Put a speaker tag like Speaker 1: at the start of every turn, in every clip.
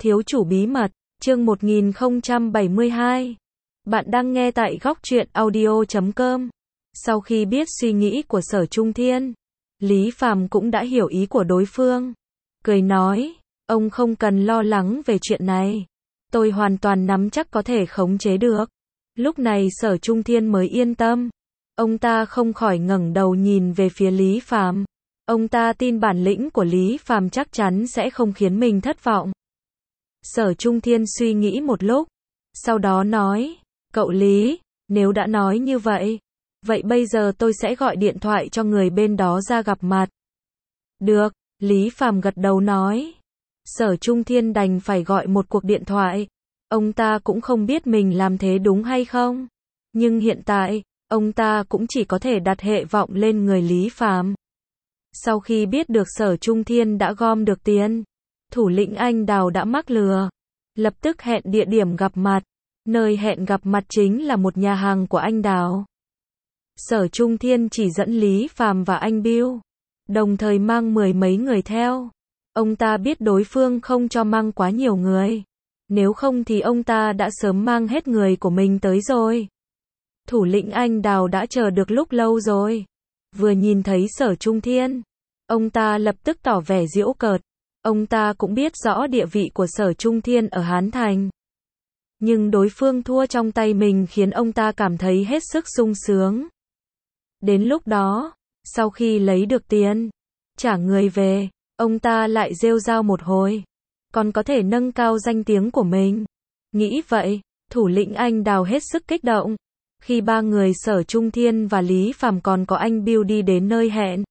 Speaker 1: Thiếu chủ bí mật, chương 1072. Bạn đang nghe tại góc truyện audio.com. Sau khi biết suy nghĩ của Sở Trung Thiên, Lý Phàm cũng đã hiểu ý của đối phương. Cười nói, ông không cần lo lắng về chuyện này. Tôi hoàn toàn nắm chắc có thể khống chế được. Lúc này Sở Trung Thiên mới yên tâm. Ông ta không khỏi ngẩng đầu nhìn về phía Lý Phàm. Ông ta tin bản lĩnh của Lý Phàm chắc chắn sẽ không khiến mình thất vọng. Sở Trung Thiên suy nghĩ một lúc, sau đó nói, cậu Lý, nếu đã nói như vậy, vậy bây giờ tôi sẽ gọi điện thoại cho người bên đó ra gặp mặt. Được, Lý Phàm gật đầu nói. Sở Trung Thiên đành phải gọi một cuộc điện thoại. Ông ta cũng không biết mình làm thế đúng hay không. Nhưng hiện tại, ông ta cũng chỉ có thể đặt hệ vọng lên người Lý Phàm. Sau khi biết được Sở Trung Thiên đã gom được tiền, thủ lĩnh Anh Đào đã mắc lừa. Lập tức hẹn địa điểm gặp mặt. Nơi hẹn gặp mặt chính là một nhà hàng của anh Đào. Sở Trung Thiên chỉ dẫn Lý Phàm và anh Bill, đồng thời mang 10 mấy người theo. Ông ta biết đối phương không cho mang quá nhiều người. Nếu không thì ông ta đã sớm mang hết người của mình tới rồi. Thủ lĩnh Anh Đào đã chờ được lúc lâu rồi. Vừa nhìn thấy Sở Trung Thiên, ông ta lập tức tỏ vẻ giễu cợt. Ông ta cũng biết rõ địa vị của Sở Trung Thiên ở Hán Thành. Nhưng đối phương thua trong tay mình khiến ông ta cảm thấy hết sức sung sướng. Đến lúc đó, sau khi lấy được tiền, trả người về, ông ta lại rêu rao một hồi. Còn có thể nâng cao danh tiếng của mình. Nghĩ vậy, thủ lĩnh Anh Đào hết sức kích động. Khi ba người Sở Trung Thiên và Lý Phàm còn có anh Bill đi đến nơi hẹn,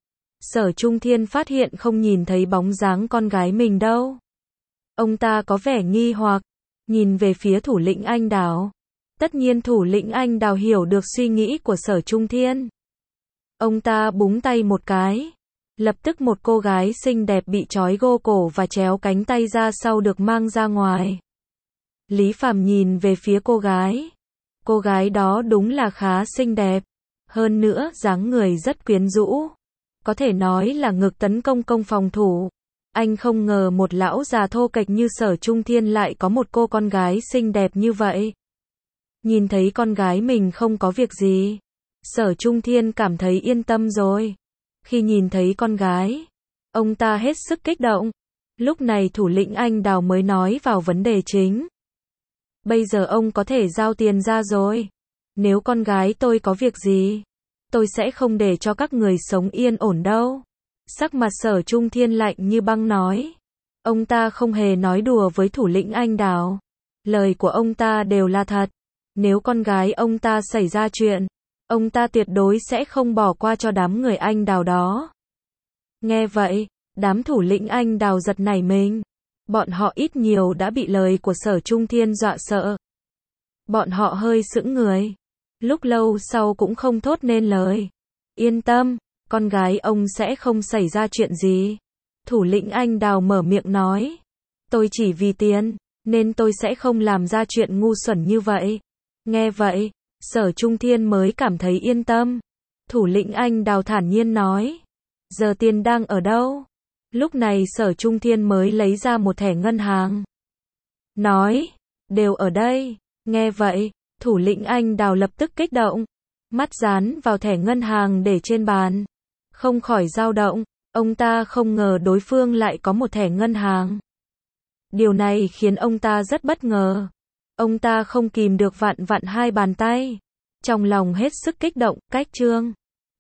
Speaker 1: Sở Trung Thiên phát hiện không nhìn thấy bóng dáng con gái mình đâu. Ông ta có vẻ nghi hoặc, nhìn về phía thủ lĩnh Anh Đào. Tất nhiên thủ lĩnh Anh Đào hiểu được suy nghĩ của Sở Trung Thiên. Ông ta búng tay một cái. Lập tức một cô gái xinh đẹp bị trói gô cổ và chéo cánh tay ra sau được mang ra ngoài. Lý Phàm nhìn về phía cô gái. Cô gái đó đúng là khá xinh đẹp. Hơn nữa dáng người rất quyến rũ. Có thể nói là ngực tấn công công phòng thủ. Anh không ngờ một lão già thô kệch như Sở Trung Thiên lại có một cô con gái xinh đẹp như vậy. Nhìn thấy con gái mình không có việc gì, Sở Trung Thiên cảm thấy yên tâm rồi. Khi nhìn thấy con gái, ông ta hết sức kích động. Lúc này thủ lĩnh Anh Đào mới nói vào vấn đề chính. Bây giờ ông có thể giao tiền ra rồi. Nếu con gái tôi có việc gì, tôi sẽ không để cho các người sống yên ổn đâu. Sắc mặt Sở Trung Thiên lạnh như băng nói. Ông ta không hề nói đùa với thủ lĩnh Anh Đào. Lời của ông ta đều là thật. Nếu con gái ông ta xảy ra chuyện, ông ta tuyệt đối sẽ không bỏ qua cho đám người Anh Đào đó. Nghe vậy, đám thủ lĩnh Anh Đào giật nảy mình. Bọn họ ít nhiều đã bị lời của Sở Trung Thiên dọa sợ. Bọn họ hơi sững người. Lúc lâu sau cũng không thốt nên lời. Yên tâm, con gái ông sẽ không xảy ra chuyện gì. Thủ lĩnh Anh Đào mở miệng nói. Tôi chỉ vì tiền, nên tôi sẽ không làm ra chuyện ngu xuẩn như vậy. Nghe vậy, Sở Trung Thiên mới cảm thấy yên tâm. Thủ lĩnh Anh Đào thản nhiên nói. Giờ tiền đang ở đâu? Lúc này Sở Trung Thiên mới lấy ra một thẻ ngân hàng. Nói, đều ở đây. Nghe vậy, thủ lĩnh Anh Đào lập tức kích động. Mắt dán vào thẻ ngân hàng để trên bàn. Không khỏi dao động, ông ta không ngờ đối phương lại có một thẻ ngân hàng. Điều này khiến ông ta rất bất ngờ. Ông ta không kìm được vặn vặn hai bàn tay. Trong lòng hết sức kích động, cách chương.